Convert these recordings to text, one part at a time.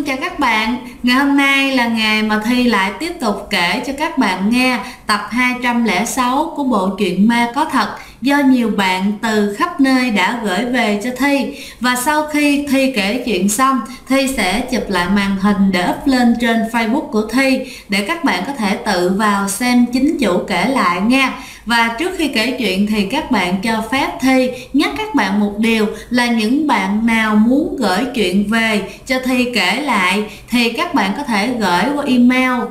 chào các bạn. Ngày hôm nay là ngày mà Thi lại tiếp tục kể cho các bạn nghe tập 206 của bộ truyện Ma Có Thật do nhiều bạn từ khắp nơi đã gửi về cho Thi. Và sau khi Thi kể chuyện xong, Thi sẽ chụp lại màn hình để up lên trên Facebook của Thi để các bạn có thể tự vào xem chính chủ kể lại nha. Và trước khi kể chuyện thì các bạn cho phép Thi nhắc các bạn một điều là những bạn nào muốn gửi chuyện về cho Thi kể lại thì các bạn có thể gửi qua email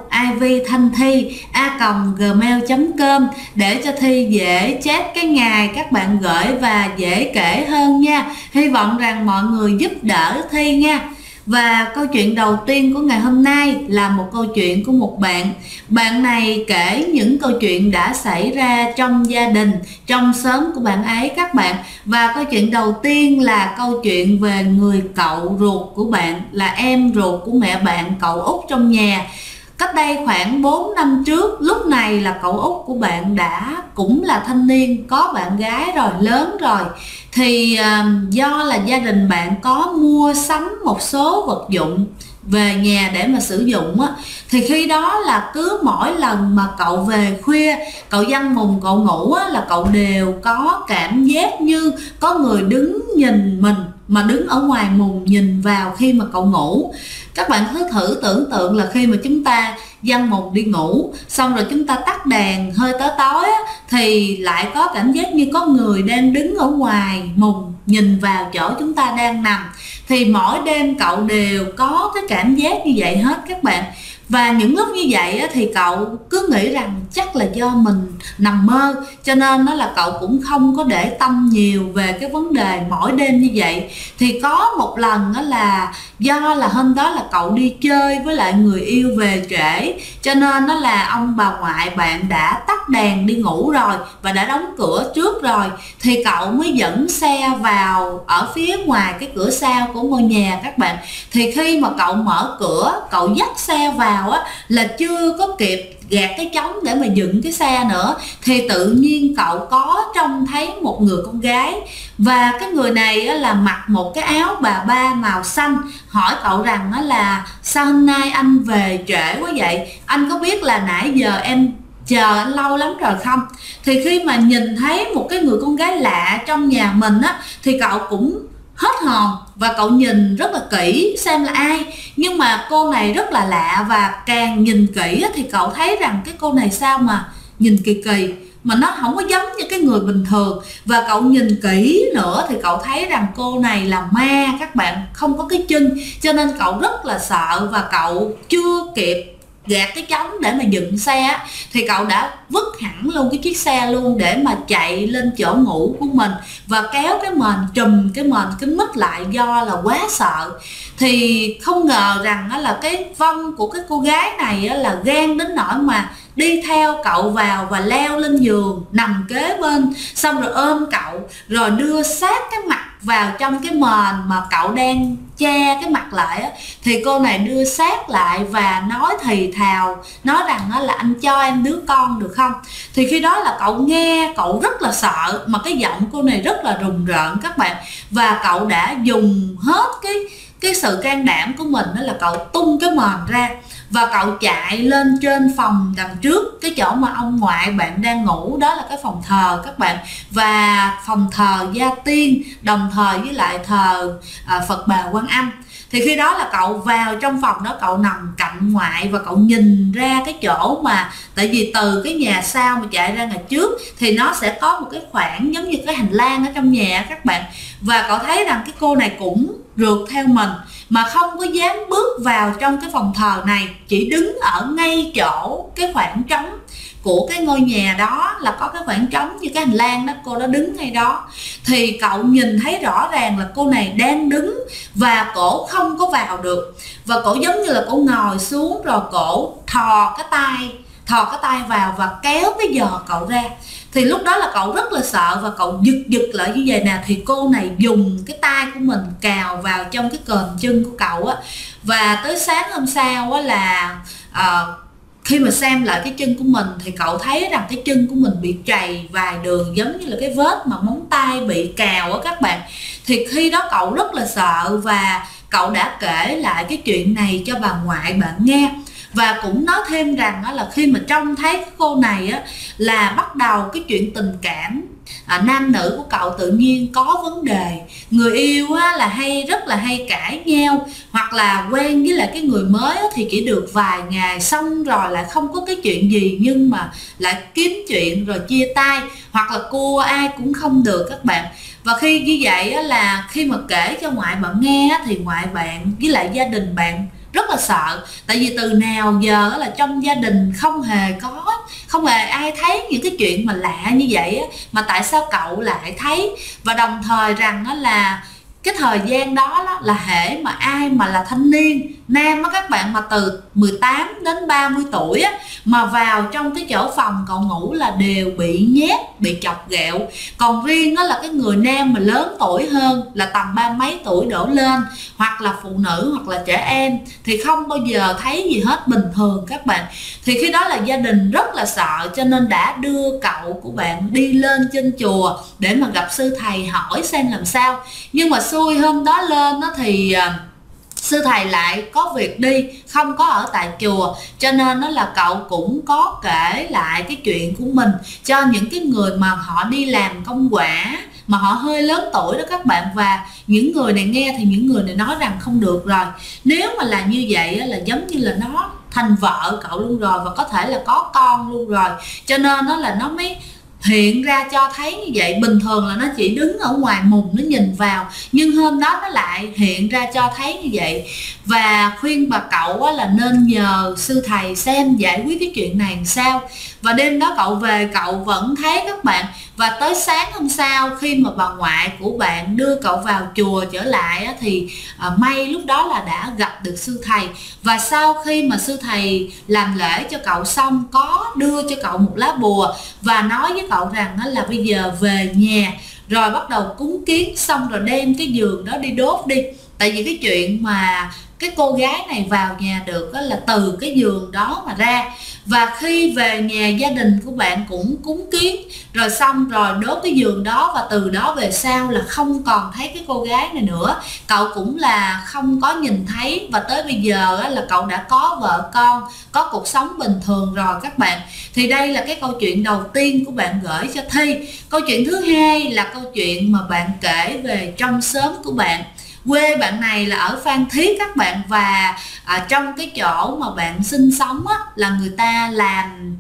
ivthanhthi@gmail.com để cho Thi dễ check cái ngày các bạn gửi và dễ kể hơn nha. Hy vọng rằng mọi người giúp đỡ Thi nha. Và câu chuyện đầu tiên của ngày hôm nay là một câu chuyện của một bạn. Bạn này kể những câu chuyện đã xảy ra trong gia đình, trong xóm của bạn ấy các bạn. Và câu chuyện đầu tiên là câu chuyện về người cậu ruột của bạn, là em ruột của mẹ bạn, cậu út trong nhà. Cách đây khoảng 4 năm trước, lúc này là cậu út của bạn đã cũng là thanh niên, có bạn gái rồi, lớn rồi. Thì do là gia đình bạn có mua sắm một số vật dụng về nhà để mà sử dụng á, thì khi đó là cứ mỗi lần mà cậu về khuya, cậu giăng mùng cậu ngủ á, là cậu đều có cảm giác như có người đứng nhìn mình, mà đứng ở ngoài mùng nhìn vào khi mà cậu ngủ. Các bạn cứ thử tưởng tượng là khi mà chúng ta giăng mùng đi ngủ xong rồi chúng ta tắt đèn hơi tối tối á, thì lại có cảm giác như có người đang đứng ở ngoài mùng nhìn vào chỗ chúng ta đang nằm. Thì mỗi đêm cậu đều có cái cảm giác như vậy hết các bạn. Và những lúc như vậy á, thì cậu cứ nghĩ rằng chắc là do mình nằm mơ, cho nên nó là cậu cũng không có để tâm nhiều về cái vấn đề mỗi đêm như vậy. Thì có một lần đó là do là hôm đó là cậu đi chơi với lại người yêu về trễ, cho nên đó là ông bà ngoại bạn đã tắt đèn đi ngủ rồi và đã đóng cửa trước rồi. Thì cậu mới dẫn xe vào ở phía ngoài cái cửa sau của ngôi nhà các bạn. Thì khi mà cậu mở cửa, cậu dắt xe vào á, là chưa có kịp gạt cái trống để mà dựng cái xe nữa, thì tự nhiên cậu có trông thấy một người con gái. Và cái người này á, là mặc một cái áo bà ba màu xanh. Hỏi cậu rằng á, là sao hôm nay anh về trễ quá vậy, anh có biết là nãy giờ em chờ anh lâu lắm rồi không? Thì khi mà nhìn thấy một cái người con gái lạ trong nhà mình á, thì cậu cũng hết hồn và cậu nhìn rất là kỹ xem là ai. Nhưng mà cô này rất là lạ, và càng nhìn kỹ thì cậu thấy rằng cái cô này sao mà nhìn kỳ kỳ, mà nó không có giống như cái người bình thường. Và cậu nhìn kỹ nữa thì cậu thấy rằng cô này là ma các bạn, không có cái chân, cho nên cậu rất là sợ. Và cậu chưa kịp gạt cái trống để mà dựng xe thì cậu đã vứt hẳn luôn cái chiếc xe luôn để mà chạy lên chỗ ngủ của mình và kéo cái mền, trùm cái mền kính mít lại do là quá sợ. Thì không ngờ rằng là cái vong của cái cô gái này là gan đến nỗi mà đi theo cậu vào và leo lên giường nằm kế bên, xong rồi ôm cậu rồi đưa sát cái mặt vào trong cái mền mà cậu đang che cái mặt lại á. Thì cô này đưa sát lại và nói thì thào, nói rằng là anh cho em đứa con được không? Thì khi đó là cậu nghe cậu rất là sợ, mà cái giọng cô này rất là rùng rợn các bạn. Và cậu đã dùng hết cái sự can đảm của mình, đó là cậu tung cái mền ra và cậu chạy lên trên phòng đằng trước, cái chỗ mà ông ngoại bạn đang ngủ, đó là cái phòng thờ các bạn, và phòng thờ gia tiên đồng thời với lại thờ Phật Bà Quan Âm. Thì khi đó là cậu vào trong phòng đó, cậu nằm cạnh ngoại và cậu nhìn ra cái chỗ mà, tại vì từ cái nhà sau mà chạy ra nhà trước thì nó sẽ có một cái khoảng giống như cái hành lang ở trong nhà các bạn. Và cậu thấy rằng cái cô này cũng rượt theo mình mà không có dám bước vào trong cái phòng thờ này, chỉ đứng ở ngay chỗ cái khoảng trống của cái ngôi nhà đó, là có cái khoảng trống như cái hành lang đó, cô đó đứng ngay đó. Thì cậu nhìn thấy rõ ràng là cô này đang đứng và cổ không có vào được, và cổ giống như là cổ ngồi xuống rồi cổ thò cái tay vào và kéo cái giò cậu ra. Thì lúc đó là cậu rất là sợ và cậu giật lại như vậy nè. Thì cô này dùng cái tay của mình cào vào trong cái cờn chân của cậu á. Và tới sáng hôm sau á là khi mà xem lại cái chân của mình thì cậu thấy rằng cái chân của mình bị trầy vài đường, giống như là cái vết mà móng tay bị cào á các bạn. Thì khi đó cậu rất là sợ và cậu đã kể lại cái chuyện này cho bà ngoại bạn nghe. Và cũng nói thêm rằng đó là khi mà trông thấy cái cô này á, là bắt đầu cái chuyện tình cảm nam nữ của cậu tự nhiên có vấn đề. Người yêu á, là rất là hay cãi nhau, hoặc là quen với lại cái người mới á, thì chỉ được vài ngày xong rồi lại không có cái chuyện gì, nhưng mà lại kiếm chuyện rồi chia tay, hoặc là cua ai cũng không được các bạn. Và khi như vậy á, là khi mà kể cho ngoại bạn nghe á, thì ngoại bạn với lại gia đình bạn rất là sợ. Tại vì từ nào giờ là trong gia đình không hề ai thấy những cái chuyện mà lạ như vậy á, mà tại sao cậu lại thấy. Và đồng thời rằng đó là cái thời gian đó là hễ mà ai mà là thanh niên nam á các bạn, mà từ 18 đến 30 tuổi á, mà vào trong cái chỗ phòng cậu ngủ là đều bị nhét, bị chọc ghẹo. Còn riêng đó là cái người nam mà lớn tuổi hơn, là tầm 30 mấy tuổi đổ lên, hoặc là phụ nữ hoặc là trẻ em, thì không bao giờ thấy gì hết, bình thường các bạn. Thì khi đó là gia đình rất là sợ, cho nên đã đưa cậu của bạn đi lên trên chùa để mà gặp sư thầy hỏi xem làm sao. Nhưng mà xui hôm đó lên đó thì sư thầy lại có việc đi, không có ở tại chùa, cho nên nó là cậu cũng có kể lại cái chuyện của mình cho những cái người mà họ đi làm công quả, mà họ hơi lớn tuổi đó các bạn. Và những người này nghe thì những người này nói rằng không được rồi, nếu mà là như vậy là giống như là nó thành vợ cậu luôn rồi, và có thể là có con luôn rồi, cho nên nó mới hiện ra cho thấy như vậy. Bình thường là nó chỉ đứng ở ngoài mùng nó nhìn vào, nhưng hôm đó nó lại hiện ra cho thấy như vậy. Và khuyên bà cậu là nên nhờ sư thầy xem giải quyết cái chuyện này làm sao. Và đêm đó cậu về cậu vẫn thấy các bạn. Và tới sáng hôm sau khi mà bà ngoại của bạn đưa cậu vào chùa trở lại thì may lúc đó là đã gặp được sư thầy. Và sau khi mà sư thầy làm lễ cho cậu xong, có đưa cho cậu một lá bùa và nói với cậu rằng là bây giờ về nhà rồi bắt đầu cúng kiến, xong rồi đem cái giường đó đi đốt đi. Tại vì cái chuyện mà cái cô gái này vào nhà được là từ cái giường đó mà ra. Và khi về nhà gia đình của bạn cũng cúng kiến rồi xong rồi đốt cái giường đó, và từ đó về sau là không còn thấy cái cô gái này nữa. Cậu cũng là không có nhìn thấy, và tới bây giờ là cậu đã có vợ con, có cuộc sống bình thường rồi các bạn. Thì đây là cái câu chuyện đầu tiên của bạn gửi cho Thi. Câu chuyện thứ hai là câu chuyện mà bạn kể về trong xóm của bạn. Quê bạn này là ở Phan Thiết các bạn, và trong cái chỗ mà bạn sinh sống là người ta làm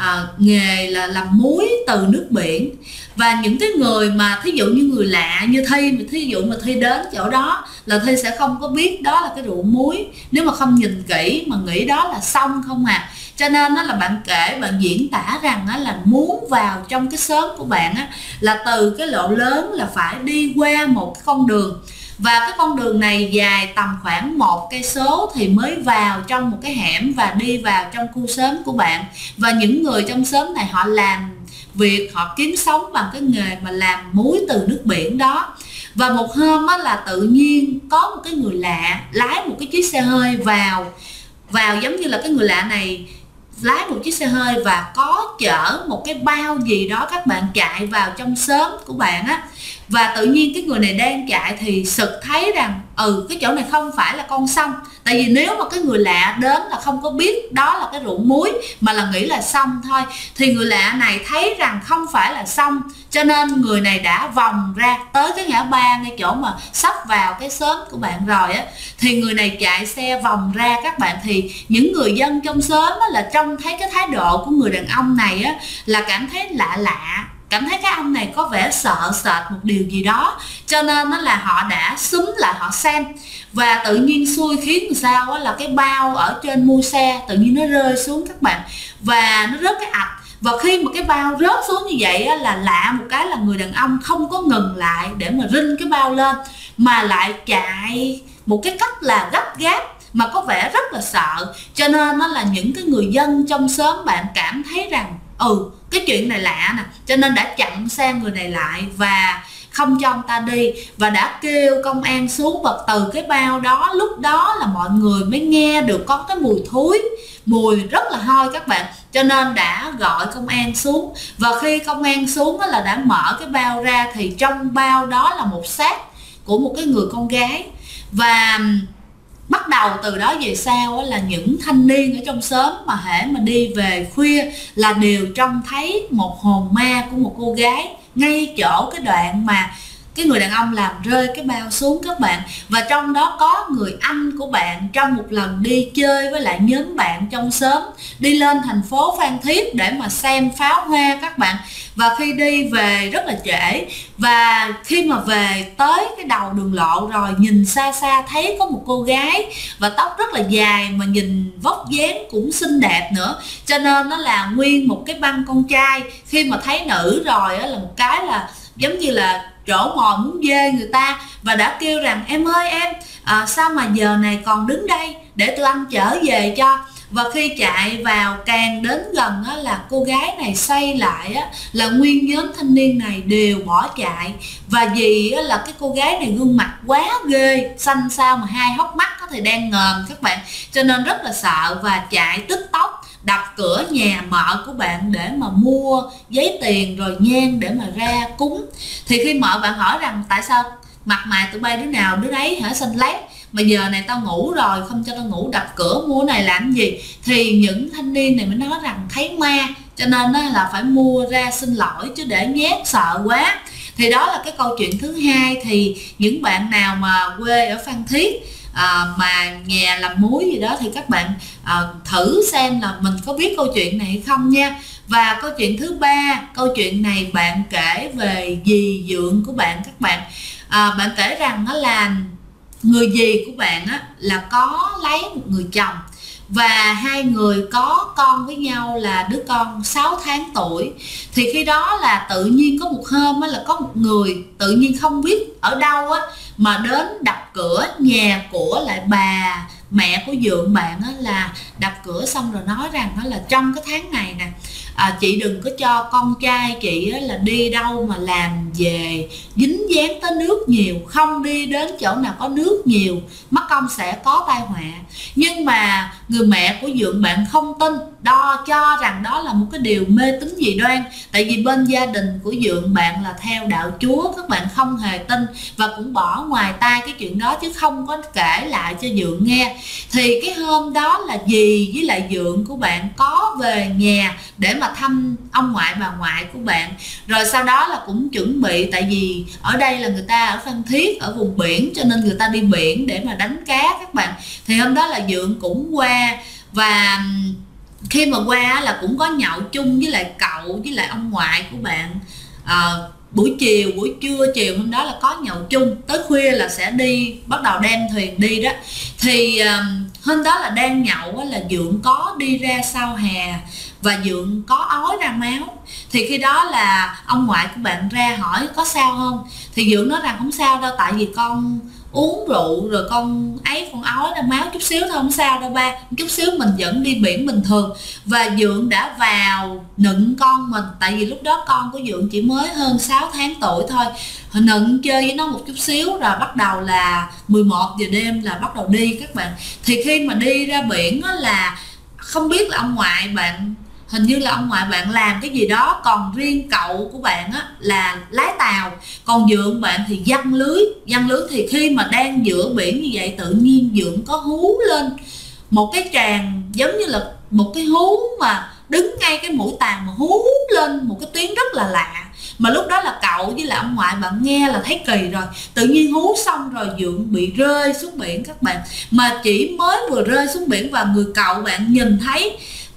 nghề là làm muối từ nước biển. Và những cái người mà thí dụ như người lạ như Thi, thí dụ mà Thi đến chỗ đó là Thi sẽ không có biết đó là cái rượu muối, nếu mà không nhìn kỹ mà nghĩ đó là xông không à. Cho nên là bạn kể, bạn diễn tả rằng là muốn vào trong cái xóm của bạn là từ cái lộ lớn là phải đi qua một cái con đường, và cái con đường này dài tầm khoảng 1 cây số thì mới vào trong một cái hẻm và đi vào trong khu xóm của bạn. Và những người trong xóm này họ làm việc, họ kiếm sống bằng cái nghề mà làm muối từ nước biển đó. Và một hôm là tự nhiên có một cái người lạ lái một cái chiếc xe hơi vào, giống như là cái người lạ này lái một chiếc xe hơi và có chở một cái bao gì đó các bạn, chạy vào trong xóm của bạn Và tự nhiên cái người này đang chạy thì sực thấy rằng cái chỗ này không phải là con sông. Tại vì nếu mà cái người lạ đến là không có biết đó là cái rượu muối, mà là nghĩ là sông thôi, thì người lạ này thấy rằng không phải là sông, cho nên người này đã vòng ra tới cái ngã ba ngay chỗ mà sắp vào cái xóm của bạn rồi thì người này chạy xe vòng ra các bạn. Thì những người dân trong xóm là trông thấy cái thái độ của người đàn ông này là cảm thấy lạ lạ, cảm thấy cái ông này có vẻ sợ sệt một điều gì đó, cho nên là họ đã xúm lại họ xem. Và tự nhiên xui khiến làm sao là cái bao ở trên mui xe tự nhiên nó rơi xuống các bạn, và nó rớt cái ạch. Và khi mà cái bao rớt xuống như vậy là lạ một cái là người đàn ông không có ngừng lại để mà rinh cái bao lên, mà lại chạy một cái cách là gấp gáp mà có vẻ rất là sợ. Cho nên nó là những cái người dân trong xóm bạn cảm thấy rằng cái chuyện này lạ nè, cho nên đã chặn xe người này lại và không cho ông ta đi, và đã kêu công an xuống. Và từ cái bao đó, lúc đó là mọi người mới nghe được có cái mùi thúi, mùi rất là hôi các bạn, cho nên đã gọi công an xuống. Và khi công an xuống là đã mở cái bao ra, thì trong bao đó là một xác của một cái người con gái. Và bắt đầu từ đó về sau là những thanh niên ở trong xóm mà hễ mà đi về khuya là đều trông thấy một hồn ma của một cô gái ngay chỗ cái đoạn mà cái người đàn ông làm rơi cái bao xuống các bạn. Và trong đó có người anh của bạn trong một lần đi chơi với lại nhóm bạn trong xóm, đi lên thành phố Phan Thiết để mà xem pháo hoa các bạn. Và khi đi về rất là trễ, và khi mà về tới cái đầu đường lộ rồi, nhìn xa xa thấy có một cô gái và tóc rất là dài, mà nhìn vóc dáng cũng xinh đẹp nữa, cho nên nó là nguyên một cái băng con trai khi mà thấy nữ rồi á là một cái là giống như là trổ mồi muốn dê người ta, và đã kêu rằng em ơi em, sao mà giờ này còn đứng đây, để tụi anh chở về cho. Và khi chạy vào càng đến gần á, là cô gái này xoay lại á, là nguyên nhóm thanh niên này đều bỏ chạy. Và vì á, là cái cô gái này gương mặt quá ghê, xanh xao mà hai hốc mắt có thể đang ngờm các bạn, cho nên rất là sợ và chạy tức tốc đập cửa nhà mợ của bạn để mà mua giấy tiền rồi nhang để mà ra cúng. Thì khi mợ bạn hỏi rằng tại sao mặt mày tụi bay đứa nào đứa đấy hả xanh lét, mà giờ này tao ngủ rồi không cho tao ngủ, đập cửa mua này làm gì, thì những thanh niên này mới nói rằng thấy ma cho nên là phải mua ra xin lỗi, chứ để nhát sợ quá. Thì đó là cái câu chuyện thứ hai. Thì những bạn nào mà quê ở Phan Thiết mà nhà làm muối gì đó thì các bạn thử xem là mình có biết câu chuyện này hay không nha. Và câu chuyện thứ ba, câu chuyện này bạn kể về dì dượng của bạn các bạn. Bạn kể rằng đó là người dì của bạn á, là có lấy một người chồng, và hai người có con với nhau là đứa con 6 tháng tuổi. Thì khi đó là tự nhiên có một hôm á, là có một người tự nhiên không biết ở đâu á, mà đến đập cửa nhà của lại bà mẹ của dượng bạn á, là đập cửa xong rồi nói rằng đó là trong cái tháng này nè, chị đừng có cho con trai chị á, là đi đâu mà làm về dính dáng tới nước nhiều, không đi đến chỗ nào có nước nhiều, mất công sẽ có tai họa. Nhưng mà người mẹ của dượng bạn không tin, cho rằng đó là một cái điều mê tín dị đoan, tại vì bên gia đình của dượng bạn là theo đạo Chúa, các bạn không hề tin và cũng bỏ ngoài tai cái chuyện đó chứ không có kể lại cho dượng nghe. Thì cái hôm đó là dì với lại dượng của bạn có về nhà để mà thăm ông ngoại bà ngoại của bạn, rồi sau đó là cũng chuẩn bị, tại vì ở đây là người ta ở Phan Thiết, ở vùng biển, cho nên người ta đi biển để mà đánh cá các bạn. Thì hôm đó là dượng cũng qua, và khi mà qua là cũng có nhậu chung với lại cậu với lại ông ngoại của bạn. Buổi trưa chiều hôm đó là có nhậu chung, tới khuya là sẽ đi, bắt đầu đem thuyền đi đó. Thì hôm đó là đang nhậu là dượng có đi ra sau hè và dượng có ói ra máu. Thì khi đó là ông ngoại của bạn ra hỏi có sao không, thì dượng nói rằng không sao đâu, tại vì con uống rượu rồi con ói ra máu chút xíu thôi, không sao đâu ba, chút xíu mình vẫn đi biển bình thường. Và dượng đã vào nựng con mình, tại vì lúc đó con của dượng chỉ mới hơn 6 tháng tuổi thôi, nựng chơi với nó một chút xíu, rồi bắt đầu là 11 giờ đêm là bắt đầu đi các bạn. Thì khi mà đi ra biển đó là không biết là ông ngoại bạn, hình như là ông ngoại bạn làm cái gì đó, còn riêng cậu của bạn á là lái tàu, còn dượng bạn thì giăng lưới. Thì khi mà đang giữa biển như vậy, tự nhiên dượng có hú lên một cái tràng giống như là một cái hú mà đứng ngay cái mũi tàu mà hú lên một cái tiếng rất là lạ, mà lúc đó là cậu với lại ông ngoại bạn nghe là thấy kỳ rồi. Tự nhiên hú xong rồi dượng bị rơi xuống biển các bạn, mà chỉ mới vừa rơi xuống biển và người cậu bạn nhìn thấy.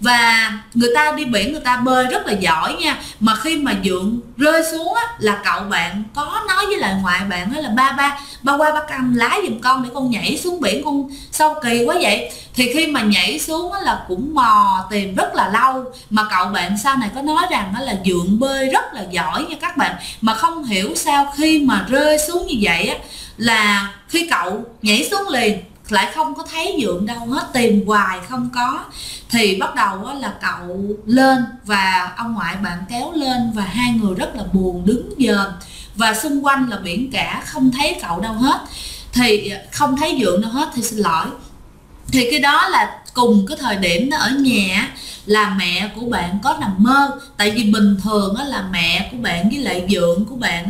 Và người ta đi biển người ta bơi rất là giỏi nha, mà khi mà dượng rơi xuống á, là cậu bạn có nói với lại ngoại bạn là ba qua ba cầm lái giùm con để con nhảy xuống biển, con sao kỳ quá vậy. Thì khi mà nhảy xuống á, là cũng mò tìm rất là lâu, mà cậu bạn sau này có nói rằng là dượng bơi rất là giỏi nha các bạn, mà không hiểu sao khi mà rơi xuống như vậy á, là khi cậu nhảy xuống liền lại không có thấy dượng đâu hết, tìm hoài không có. Thì bắt đầu là cậu lên và ông ngoại bạn kéo lên, và hai người rất là buồn đứng dòm, và xung quanh là biển cả, không thấy cậu đâu hết, thì không thấy dượng đâu hết, thì xin lỗi. Thì cái đó là cùng cái thời điểm đó ở nhà là mẹ của bạn có nằm mơ, tại vì bình thường là mẹ của bạn với lại dượng của bạn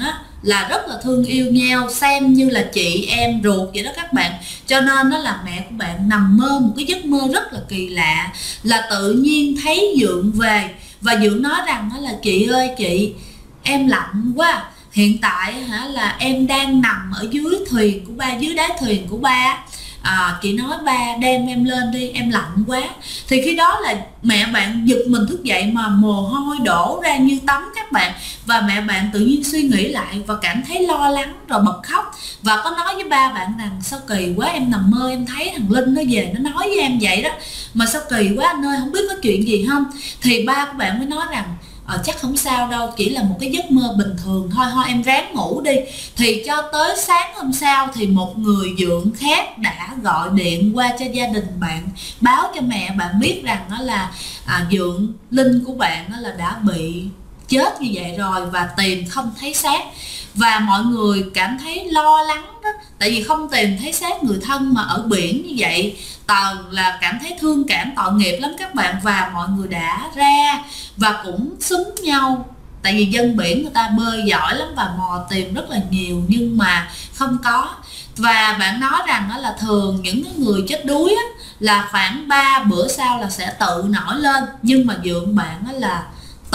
là rất là thương yêu nhau, xem như là chị em ruột vậy đó các bạn. Cho nên đó là mẹ của bạn nằm mơ một cái giấc mơ rất là kỳ lạ, là tự nhiên thấy Dượng về. Và Dượng nói rằng đó là chị ơi chị, em lạnh quá, hiện tại là em đang nằm ở dưới thuyền của ba, dưới đáy thuyền của ba. Chị nói ba đem em lên đi, em lạnh quá. Thì khi đó là mẹ bạn giật mình thức dậy mà mồ hôi đổ ra như tắm các bạn. Và mẹ bạn tự nhiên suy nghĩ lại và cảm thấy lo lắng rồi bật khóc. Và có nói với ba bạn rằng sao kỳ quá, em nằm mơ em thấy thằng Linh nó về nó nói với em vậy đó, mà sao kỳ quá anh ơi, không biết có chuyện gì không. Thì ba của bạn mới nói rằng chắc không sao đâu, chỉ là một cái giấc mơ bình thường thôi, thôi em ráng ngủ đi. Thì cho tới sáng hôm sau thì một người Dượng khác đã gọi điện qua cho gia đình bạn, báo cho mẹ bạn biết rằng đó là Dượng Linh của bạn đó là đã bị chết như vậy rồi và tìm không thấy xác. Và mọi người cảm thấy lo lắng đó, tại vì không tìm thấy xác người thân mà ở biển như vậy, toàn là cảm thấy thương cảm tội nghiệp lắm các bạn. Và mọi người đã ra và cũng xúm nhau, tại vì dân biển người ta bơi giỏi lắm và mò tìm rất là nhiều nhưng mà không có. Và bạn nói rằng đó là thường những người chết đuối á, là khoảng 3 bữa sau là sẽ tự nổi lên. Nhưng mà Dượng bạn đó là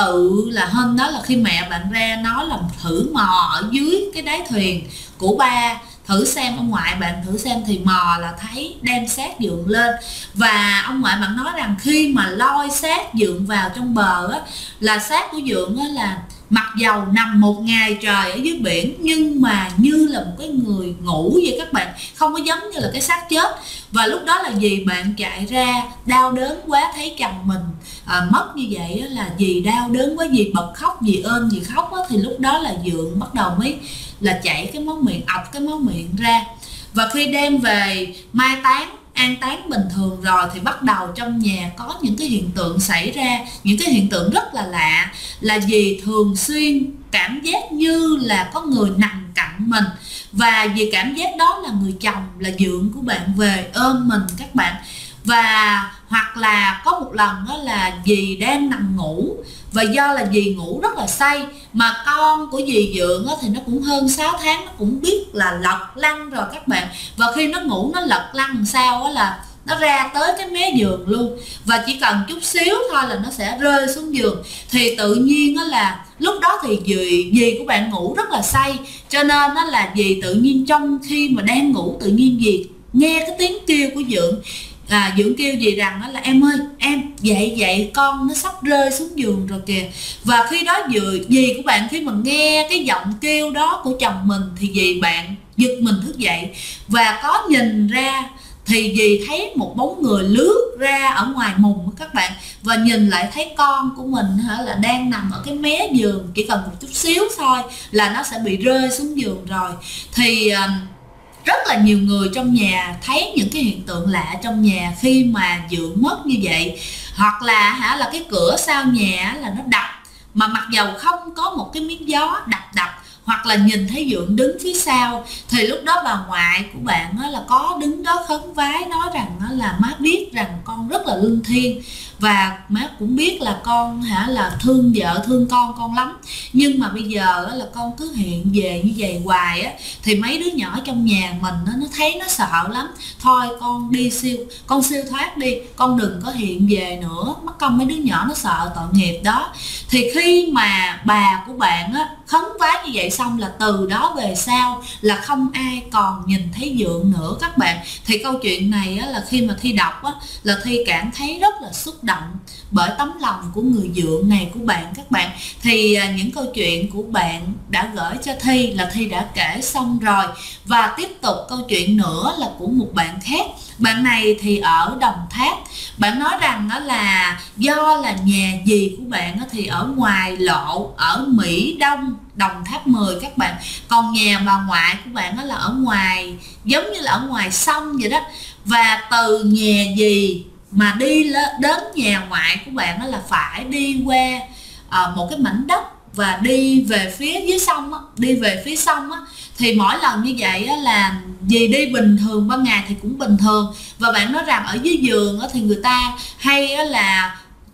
tự là hôm đó là khi mẹ bạn ra nói là thử mò ở dưới cái đáy thuyền của ba, thử xem ông ngoại bạn thử xem, thì mò là thấy đem xác Dượng lên. Và ông ngoại bạn nói rằng khi mà lôi xác Dượng vào trong bờ á, là xác của Dượng á là mặc dầu nằm một ngày trời ở dưới biển nhưng mà như là một cái người ngủ vậy các bạn, không có giống như là cái xác chết. Và lúc đó là dì bạn chạy ra đau đớn quá, thấy chồng mình mất như vậy á, là dì đau đớn quá, dì bật khóc, dì ôm dì khóc á. Thì lúc đó là Dượng bắt đầu mới là chảy cái máu miệng, ọc cái máu miệng ra. Và khi đem về mai táng, an táng bình thường rồi thì bắt đầu trong nhà có những cái hiện tượng xảy ra, những cái hiện tượng rất là lạ, là dì thường xuyên cảm giác như là có người nằm cạnh mình. Và dì cảm giác đó là người chồng, là Dượng của bạn về ôm mình các bạn. Và hoặc là có một lần đó là dì đang nằm ngủ, và do là dì ngủ rất là say, mà con của dì Dượng thì nó cũng hơn 6 tháng, nó cũng biết là lật lăn rồi các bạn. Và khi nó ngủ nó lật lăn làm sao là nó ra tới cái mé giường luôn, và chỉ cần chút xíu thôi là nó sẽ rơi xuống giường. Thì tự nhiên đó là lúc đó thì dì của bạn ngủ rất là say, cho nên đó là dì tự nhiên trong khi mà đang ngủ tự nhiên dì nghe cái tiếng kêu của Dượng. Dượng kêu dì rằng đó là em ơi em dậy con nó sắp rơi xuống giường rồi kìa. Và khi đó dì của bạn khi mà nghe cái giọng kêu đó của chồng mình thì dì bạn giật mình thức dậy và có nhìn ra thì dì thấy một bóng người lướt ra ở ngoài mùng các bạn, và nhìn lại thấy con của mình là đang nằm ở cái mé giường, chỉ cần một chút xíu thôi là nó sẽ bị rơi xuống giường rồi. Thì rất là nhiều người trong nhà thấy những cái hiện tượng lạ trong nhà khi mà Dượng mất như vậy. Hoặc là cái cửa sau nhà là nó đập, mà mặc dầu không có một cái miếng gió đập, hoặc là nhìn thấy Dượng đứng phía sau. Thì lúc đó bà ngoại của bạn là có đứng đó khấn vái, nói rằng là má biết rằng con rất là linh thiêng, và má cũng biết là con là thương vợ thương con lắm, nhưng mà bây giờ là con cứ hiện về như vậy hoài á, thì mấy đứa nhỏ trong nhà mình nó thấy nó sợ lắm. Thôi con đi con siêu thoát đi, con đừng có hiện về nữa, mắc công mấy đứa nhỏ nó sợ tội nghiệp đó. Thì khi mà bà của bạn khấn vái như vậy xong là từ đó về sau là không ai còn nhìn thấy Dượng nữa các bạn. Thì câu chuyện này là khi mà Thi đọc là Thi cảm thấy rất là xúc động bởi tấm lòng của người Dượng này của bạn các bạn. Thì những câu chuyện của bạn đã gửi cho Thi là Thi đã kể xong rồi, và tiếp tục câu chuyện nữa là của một bạn khác. Bạn này thì ở Đồng Tháp. Bạn nói rằng đó là do là nhà dì của bạn thì ở ngoài lộ ở Mỹ Đông, Đồng Tháp 10 các bạn, còn nhà bà ngoại của bạn là ở ngoài, giống như là ở ngoài sông vậy đó. Và từ nhà dì mà đi đến nhà ngoại của bạn là phải đi qua một cái mảnh đất và đi về phía dưới sông đi về phía sông thì mỗi lần như vậy là dì đi bình thường, ban ngày thì cũng bình thường. Và bạn nói rằng ở dưới giường thì người ta hay là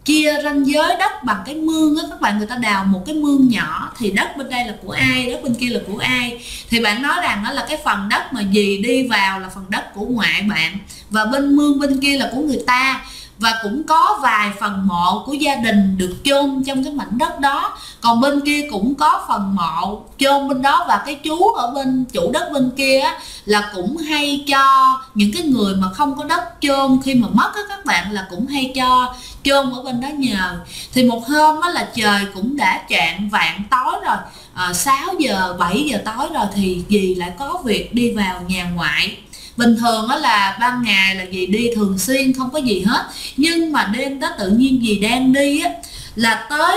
chia ranh giới đất bằng cái mương á các bạn, người ta đào một cái mương nhỏ thì đất bên đây là của ai, đất bên kia là của ai. Thì bạn nói rằng đó là cái phần đất mà dì đi vào là phần đất của ngoại bạn, và bên mương bên kia là của người ta. Và cũng có vài phần mộ của gia đình được chôn trong cái mảnh đất đó, còn bên kia cũng có phần mộ chôn bên đó. Và cái chú ở bên chủ đất bên kia á, là cũng hay cho những cái người mà không có đất chôn khi mà mất á các bạn, là cũng hay cho chôn ở bên đó nhờ. Thì một hôm á là trời cũng đã chạng vạng tối rồi, 6 giờ 7 giờ tối rồi, thì dì lại có việc đi vào nhà ngoại. Bình thường đó là ban ngày là dì đi thường xuyên không có gì hết, nhưng mà đêm đó tự nhiên dì đang đi á, là tới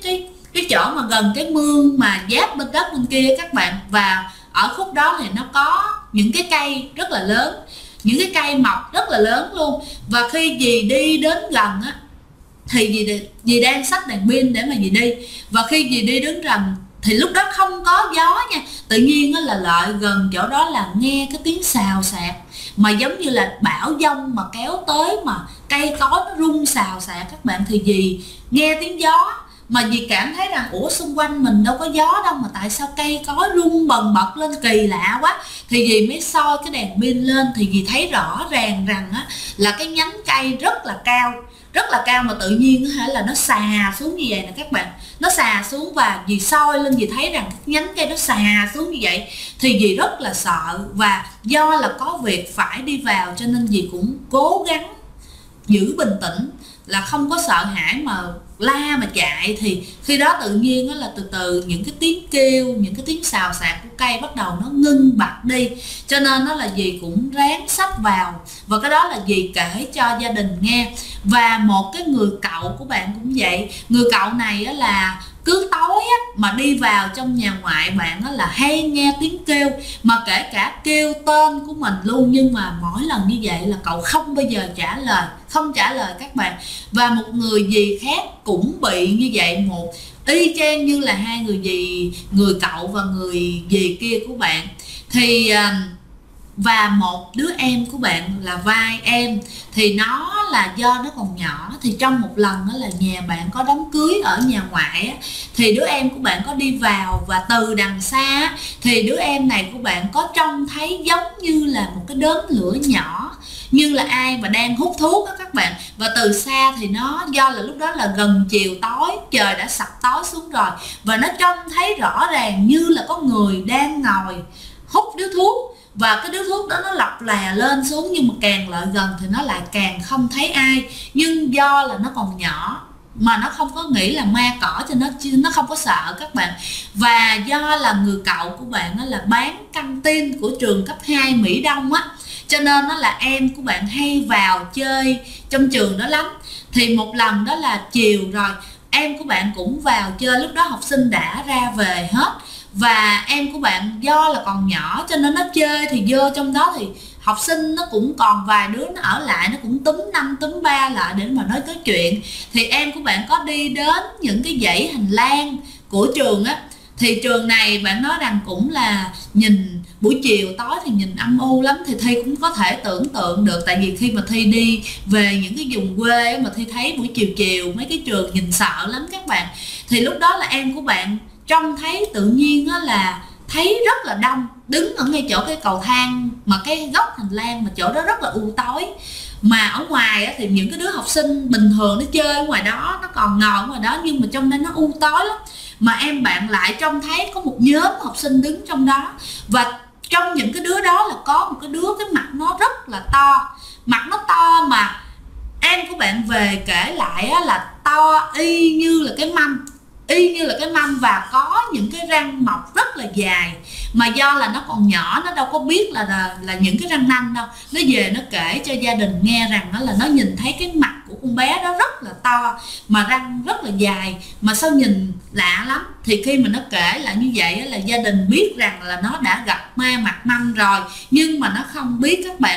cái chỗ mà gần cái mương mà giáp bên đất bên kia các bạn. Và ở khúc đó thì nó có những cái cây rất là lớn, những cái cây mọc rất là lớn luôn. Và khi dì đi đến gần á thì dì đang xách đèn pin để mà dì đi. Và khi dì đi đến gần thì lúc đó không có gió nha, tự nhiên là lại gần chỗ đó là nghe cái tiếng xào xạc mà giống như là bão giông mà kéo tới, mà cây cối nó rung xào xạc các bạn. Thì dì nghe tiếng gió mà dì cảm thấy rằng ủa xung quanh mình đâu có gió đâu mà tại sao cây cối rung bần bật lên, kỳ lạ quá. Thì dì mới soi cái đèn pin lên thì dì thấy rõ ràng rằng á, là cái nhánh cây rất là cao, rất là cao, mà tự nhiên là nó xà xuống như vậy nè các bạn. Nó xà xuống và dì soi lên dì thấy rằng nhánh cây nó xà xuống như vậy. Thì dì rất là sợ, và do là có việc phải đi vào cho nên dì cũng cố gắng giữ bình tĩnh, là không có sợ hãi mà la mà chạy. Thì khi đó tự nhiên là từ từ những cái tiếng kêu, những cái tiếng xào xạc của cây bắt đầu nó ngưng bặt đi. Cho nên đó là dì cũng ráng xách vào, và cái đó là dì kể cho gia đình nghe. Và một cái người cậu của bạn cũng vậy. Người cậu này á là cứ tối á, mà đi vào trong nhà ngoại bạn á, là hay nghe tiếng kêu, mà kể cả kêu tên của mình luôn. Nhưng mà mỗi lần như vậy là cậu không bao giờ trả lời, không trả lời các bạn. Và một người dì khác cũng bị như vậy, một y chang như là hai người dì, người cậu và người dì kia của bạn. Thì và một đứa em của bạn là vai em, thì nó là do nó còn nhỏ. Thì trong một lần đó là nhà bạn có đám cưới ở nhà ngoại á, thì đứa em của bạn có đi vào, và từ đằng xa thì đứa em này của bạn có trông thấy giống như là một cái đốm lửa nhỏ, như là ai mà đang hút thuốc đó các bạn. Và từ xa thì nó, do là lúc đó là gần chiều tối, trời đã sập tối xuống rồi, và nó trông thấy rõ ràng như là có người đang ngồi hút điếu thuốc. Và cái điếu thuốc đó nó lập lè lên xuống, nhưng mà càng lại gần thì nó lại càng không thấy ai. Nhưng do là nó còn nhỏ mà nó không có nghĩ là ma cỏ, cho nó không có sợ các bạn. Và do là người cậu của bạn đó là bán căng tin của trường cấp 2 Mỹ Đông á, cho nên nó là em của bạn hay vào chơi trong trường đó lắm. Thì một lần đó là chiều rồi, em của bạn cũng vào chơi, lúc đó học sinh đã ra về hết. Và em của bạn do là còn nhỏ cho nên nó chơi, thì vô trong đó thì học sinh nó cũng còn vài đứa nó ở lại, nó cũng túm 5 túm 3 lại để mà nói tới chuyện. Thì em của bạn có đi đến những cái dãy hành lang của trường á. Thì trường này bạn nói rằng cũng là nhìn buổi chiều tối thì nhìn âm u lắm. Thì Thi cũng có thể tưởng tượng được, tại vì khi mà Thi đi về những cái vùng quê mà Thi thấy buổi chiều chiều mấy cái trường nhìn sợ lắm các bạn. Thì lúc đó là em của bạn trông thấy tự nhiên á, là thấy rất là đông, đứng ở ngay chỗ cái cầu thang mà cái góc hành lang, mà chỗ đó rất là u tối. Mà ở ngoài á, thì những cái đứa học sinh bình thường nó chơi ở ngoài đó, nó còn ngồi ở ngoài đó, nhưng mà trong đây nó u tối lắm. Mà em bạn lại trông thấy có một nhóm học sinh đứng trong đó. Và trong những cái đứa đó là có một cái đứa cái mặt nó rất là to, mặt nó to mà em của bạn về kể lại á, là to y như là cái mâm, y như là cái mâm, và có những cái răng mọc rất là dài. Mà do là nó còn nhỏ, nó đâu có biết là những cái răng nanh đâu. Nó về nó kể cho gia đình nghe rằng đó là nó nhìn thấy cái mặt của con bé đó rất là to, mà răng rất là dài, mà sao nhìn lạ lắm. Thì khi mà nó kể lại như vậy là gia đình biết rằng là nó đã gặp ma mặt mâm rồi, nhưng mà nó không biết các bạn.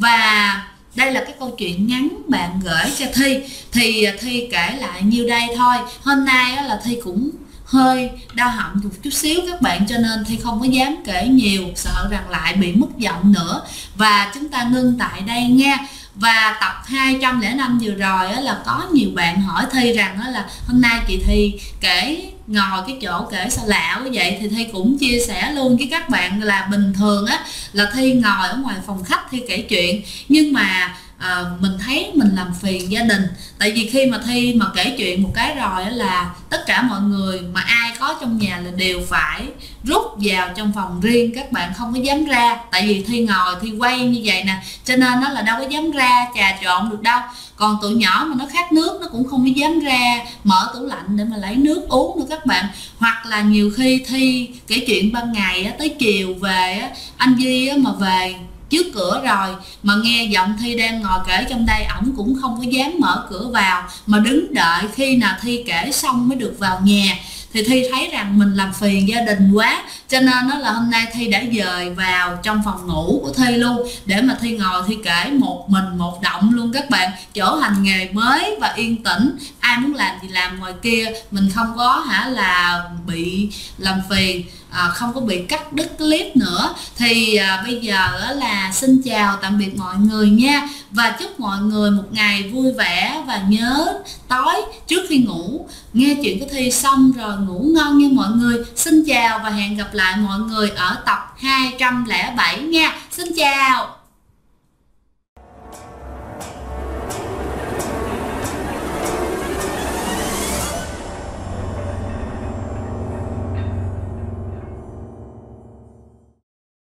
Và đây là cái câu chuyện ngắn bạn gửi cho Thi. Thì Thi kể lại nhiêu đây thôi. Hôm nay là Thi cũng hơi đau họng một chút xíu các bạn, cho nên Thi không có dám kể nhiều, sợ rằng lại bị mất giọng nữa. Và chúng ta ngưng tại đây nha. Và tập 205 vừa rồi là có nhiều bạn hỏi Thi rằng là hôm nay chị Thi kể ngồi cái chỗ kể sao lạ như vậy, thì Thi cũng chia sẻ luôn với các bạn là bình thường là Thi ngồi ở ngoài phòng khách Thi kể chuyện, nhưng mà mình thấy mình làm phiền gia đình. Tại vì khi mà Thi mà kể chuyện một cái rồi là tất cả mọi người mà ai có trong nhà là đều phải rút vào trong phòng riêng, các bạn không có dám ra. Tại vì Thi ngồi Thi quay như vậy nè, cho nên nó là đâu có dám ra trà trộn được đâu. Còn tụi nhỏ mà nó khát nước nó cũng không có dám ra mở tủ lạnh để mà lấy nước uống nữa các bạn. Hoặc là nhiều khi Thi kể chuyện ban ngày tới chiều về anh Duy mà về trước cửa rồi mà nghe giọng Thi đang ngồi kể trong đây, ổng cũng không có dám mở cửa vào mà đứng đợi khi nào Thi kể xong mới được vào nhà. Thì Thi thấy rằng mình làm phiền gia đình quá, cho nên là hôm nay Thi đã dời vào trong phòng ngủ của Thi luôn, để mà Thi ngồi Thi kể một mình một động luôn các bạn. Chỗ hành nghề mới và yên tĩnh, ai muốn làm gì làm ngoài kia, mình không có là bị làm phiền, không có bị cắt đứt clip nữa. Thì bây giờ là xin chào tạm biệt mọi người nha, và chúc mọi người một ngày vui vẻ, và nhớ tối trước khi ngủ nghe chuyện của Thi xong rồi ngủ ngon nha mọi người. Xin chào và hẹn gặp lại mọi người ở tập 207 nha. Xin chào.